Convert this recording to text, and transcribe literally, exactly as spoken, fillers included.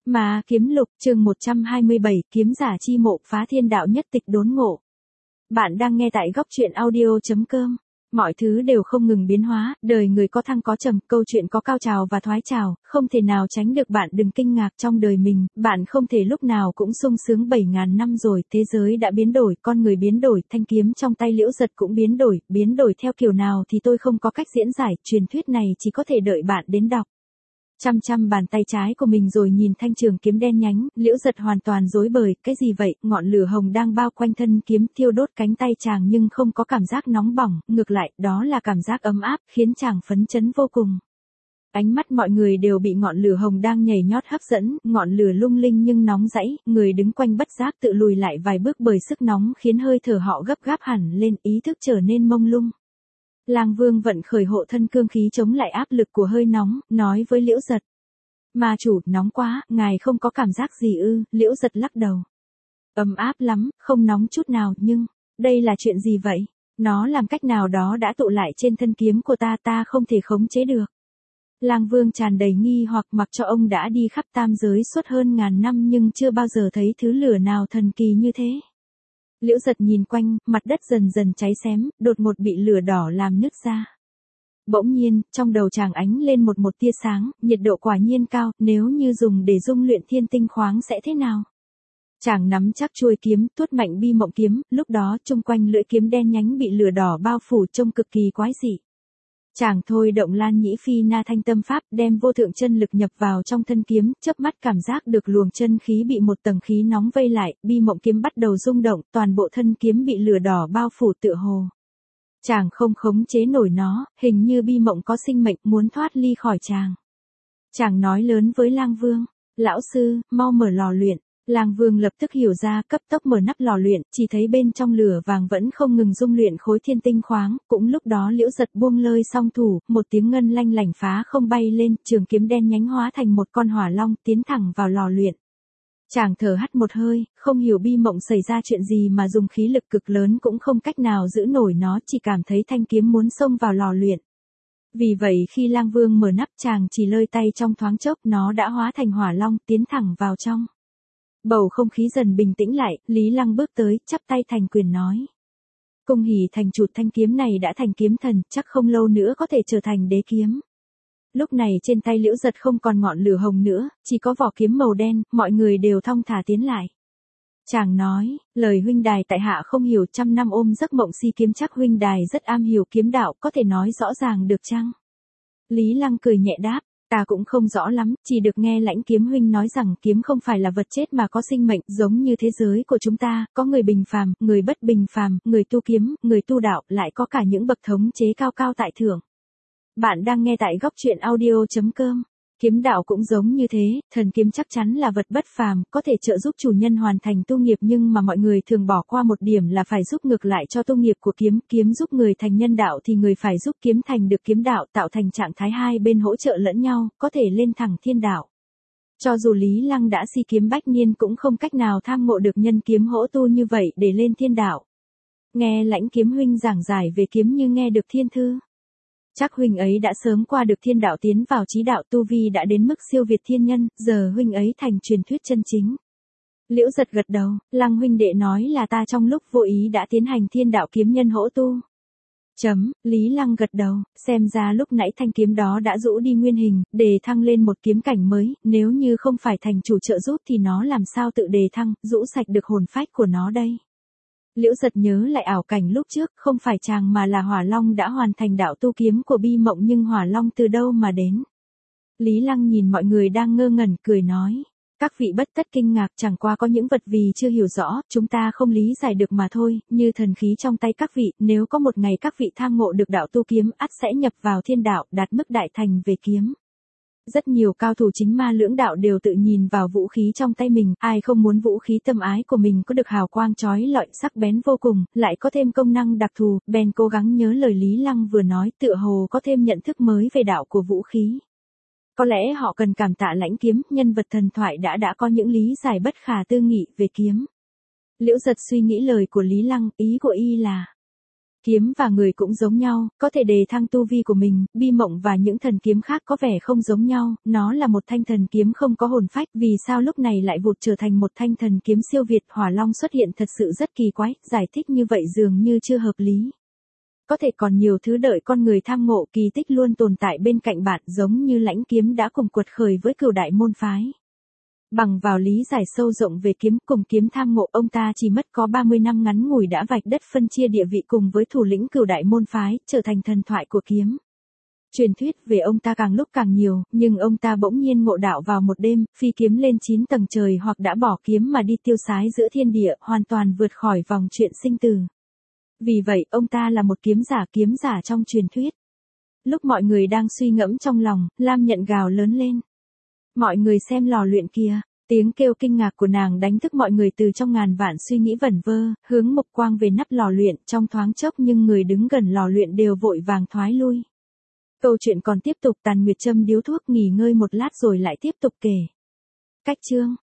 Ma Kiếm Lục, chương một trăm hai mươi bảy, kiếm giả chi mộ, phá thiên đạo nhất tịch đốn ngộ. Bạn đang nghe tại góc truyện audio chấm com. Mọi thứ đều không ngừng biến hóa, đời người có thăng có trầm, câu chuyện có cao trào và thoái trào, không thể nào tránh được. Bạn đừng kinh ngạc, trong đời mình, bạn không thể lúc nào cũng sung sướng. Bảy ngàn năm rồi, thế giới đã biến đổi, con người biến đổi, thanh kiếm trong tay Liễu Giật cũng biến đổi, biến đổi theo kiểu nào thì tôi không có cách diễn giải, truyền thuyết này chỉ có thể đợi bạn đến đọc. Chăm chăm bàn tay trái của mình rồi nhìn thanh trường kiếm đen nhánh, Liễu Giật hoàn toàn rối bời, cái gì vậy? Ngọn lửa hồng đang bao quanh thân kiếm, thiêu đốt cánh tay chàng nhưng không có cảm giác nóng bỏng, ngược lại, đó là cảm giác ấm áp, khiến chàng phấn chấn vô cùng. Ánh mắt mọi người đều bị ngọn lửa hồng đang nhảy nhót hấp dẫn, ngọn lửa lung linh nhưng nóng rãy, người đứng quanh bất giác tự lùi lại vài bước bởi sức nóng khiến hơi thở họ gấp gáp hẳn lên, ý thức trở nên mông lung. Lang Vương vận khởi hộ thân cương khí chống lại áp lực của hơi nóng, nói với Liễu Giật. Ma chủ, nóng quá, ngài không có cảm giác gì ư? Liễu Giật lắc đầu. Ấm áp lắm, không nóng chút nào, nhưng, đây là chuyện gì vậy? Nó làm cách nào đó đã tụ lại trên thân kiếm của ta, ta không thể khống chế được. Lang Vương tràn đầy nghi hoặc, mặc cho ông đã đi khắp tam giới suốt hơn ngàn năm nhưng chưa bao giờ thấy thứ lửa nào thần kỳ như thế. Liễu Giật nhìn quanh, mặt đất dần dần cháy xém, đột ngột bị lửa đỏ làm nứt ra. Bỗng nhiên, trong đầu chàng ánh lên một một tia sáng, nhiệt độ quả nhiên cao, nếu như dùng để dung luyện thiên tinh khoáng sẽ thế nào? Chàng nắm chắc chuôi kiếm, tuốt mạnh bi mộng kiếm, lúc đó chung quanh lưỡi kiếm đen nhánh bị lửa đỏ bao phủ trông cực kỳ quái dị. Chàng thôi động Lan Nhĩ Phi Na Thanh Tâm Pháp, đem vô thượng chân lực nhập vào trong thân kiếm, chớp mắt cảm giác được luồng chân khí bị một tầng khí nóng vây lại, bi mộng kiếm bắt đầu rung động, toàn bộ thân kiếm bị lửa đỏ bao phủ tựa hồ. Chàng không khống chế nổi nó, hình như bi mộng có sinh mệnh muốn thoát ly khỏi chàng. Chàng nói lớn với Lang Vương, lão sư, mau mở lò luyện. Lang Vương lập tức hiểu ra, cấp tốc mở nắp lò luyện, chỉ thấy bên trong lửa vàng vẫn không ngừng dung luyện khối thiên tinh khoáng, cũng lúc đó Liễu Giật buông lơi song thủ, một tiếng ngân lanh lảnh phá không bay lên, trường kiếm đen nhánh hóa thành một con hỏa long, tiến thẳng vào lò luyện. Chàng thở hắt một hơi, không hiểu bi mộng xảy ra chuyện gì mà dùng khí lực cực lớn cũng không cách nào giữ nổi nó, chỉ cảm thấy thanh kiếm muốn xông vào lò luyện. Vì vậy khi Lang Vương mở nắp chàng chỉ lơi tay trong thoáng chốc, nó đã hóa thành hỏa long, tiến thẳng vào trong. Bầu không khí dần bình tĩnh lại, Lý Lăng bước tới, chắp tay thành quyền nói. Cung hỉ thành chủ, thanh kiếm này đã thành kiếm thần, chắc không lâu nữa có thể trở thành đế kiếm. Lúc này trên tay Liễu Giật không còn ngọn lửa hồng nữa, chỉ có vỏ kiếm màu đen, mọi người đều thong thả tiến lại. Chàng nói, lời huynh đài tại hạ không hiểu, trăm năm ôm giấc mộng si kiếm, chắc huynh đài rất am hiểu kiếm đạo, có thể nói rõ ràng được chăng? Lý Lăng cười nhẹ đáp. Ta cũng không rõ lắm, chỉ được nghe Lãnh Kiếm huynh nói rằng kiếm không phải là vật chết mà có sinh mệnh, giống như thế giới của chúng ta, có người bình phàm, người bất bình phàm, người tu kiếm, người tu đạo, lại có cả những bậc thống chế cao cao tại thượng. Bạn đang nghe tại góc truyện audio chấm com. Kiếm đạo cũng giống như thế, thần kiếm chắc chắn là vật bất phàm, có thể trợ giúp chủ nhân hoàn thành tu nghiệp, nhưng mà mọi người thường bỏ qua một điểm là phải giúp ngược lại cho tu nghiệp của kiếm, kiếm giúp người thành nhân đạo thì người phải giúp kiếm thành được kiếm đạo, tạo thành trạng thái hai bên hỗ trợ lẫn nhau, có thể lên thẳng thiên đạo. Cho dù Lý Lăng đã si kiếm bách niên cũng không cách nào tham ngộ được nhân kiếm hỗ tu như vậy để lên thiên đạo. Nghe Lãnh Kiếm huynh giảng giải về kiếm như nghe được thiên thư. Chắc huynh ấy đã sớm qua được thiên đạo tiến vào chí đạo, tu vi đã đến mức siêu việt thiên nhân, giờ huynh ấy thành truyền thuyết chân chính. Liễu Giật gật đầu, Lăng huynh đệ nói là ta trong lúc vô ý đã tiến hành thiên đạo kiếm nhân hỗ tu. Chấm, Lý Lăng gật đầu, xem ra lúc nãy thanh kiếm đó đã rũ đi nguyên hình, đề thăng lên một kiếm cảnh mới, nếu như không phải thành chủ trợ giúp thì nó làm sao tự đề thăng, rũ sạch được hồn phách của nó đây. Liễu Giật nhớ lại ảo cảnh lúc trước, không phải chàng mà là Hỏa Long đã hoàn thành đạo tu kiếm của bi mộng, nhưng Hỏa Long từ đâu mà đến? Lý Lăng nhìn mọi người đang ngơ ngẩn, cười nói. Các vị bất tất kinh ngạc, chẳng qua có những vật vì chưa hiểu rõ, chúng ta không lý giải được mà thôi, như thần khí trong tay các vị, nếu có một ngày các vị tham ngộ được đạo tu kiếm, ắt sẽ nhập vào thiên đạo, đạt mức đại thành về kiếm. Rất nhiều cao thủ chính ma lưỡng đạo đều tự nhìn vào vũ khí trong tay mình, ai không muốn vũ khí tâm ái của mình có được hào quang chói lọi, sắc bén vô cùng, lại có thêm công năng đặc thù, bèn cố gắng nhớ lời Lý Lăng vừa nói, tựa hồ có thêm nhận thức mới về đạo của vũ khí. Có lẽ họ cần cảm tạ Lãnh Kiếm, nhân vật thần thoại đã đã có những lý giải bất khả tư nghị về kiếm. Liễu Giật suy nghĩ lời của Lý Lăng, ý của y là Kiếm và người cũng giống nhau, có thể đề thăng tu vi của mình, bi mộng và những thần kiếm khác có vẻ không giống nhau, nó là một thanh thần kiếm không có hồn phách, vì sao lúc này lại vụt trở thành một thanh thần kiếm siêu việt. Hỏa Long xuất hiện thật sự rất kỳ quái, giải thích như vậy dường như chưa hợp lý. Có thể còn nhiều thứ đợi con người tham ngộ, kỳ tích luôn tồn tại bên cạnh bạn, giống như Lãnh Kiếm đã cùng quật khởi với Cửu Đại môn phái. Bằng vào lý giải sâu rộng về kiếm cùng kiếm tham ngộ, ông ta chỉ mất có ba mươi năm ngắn ngủi đã vạch đất phân chia địa vị cùng với thủ lĩnh Cửu Đại môn phái, trở thành thần thoại của kiếm. Truyền thuyết về ông ta càng lúc càng nhiều, nhưng ông ta bỗng nhiên ngộ đạo vào một đêm, phi kiếm lên chín tầng trời hoặc đã bỏ kiếm mà đi tiêu sái giữa thiên địa, hoàn toàn vượt khỏi vòng chuyện sinh tử. Vì vậy, ông ta là một kiếm giả, kiếm giả trong truyền thuyết. Lúc mọi người đang suy ngẫm trong lòng, Lam Nhận gào lớn lên. Mọi người xem lò luyện kia. Tiếng kêu kinh ngạc của nàng đánh thức mọi người từ trong ngàn vạn suy nghĩ vẩn vơ, hướng mục quang về nắp lò luyện, trong thoáng chốc nhưng người đứng gần lò luyện đều vội vàng thoái lui. Câu chuyện còn tiếp tục. Tàn Nguyệt châm điếu thuốc nghỉ ngơi một lát rồi lại tiếp tục kể. Cách chương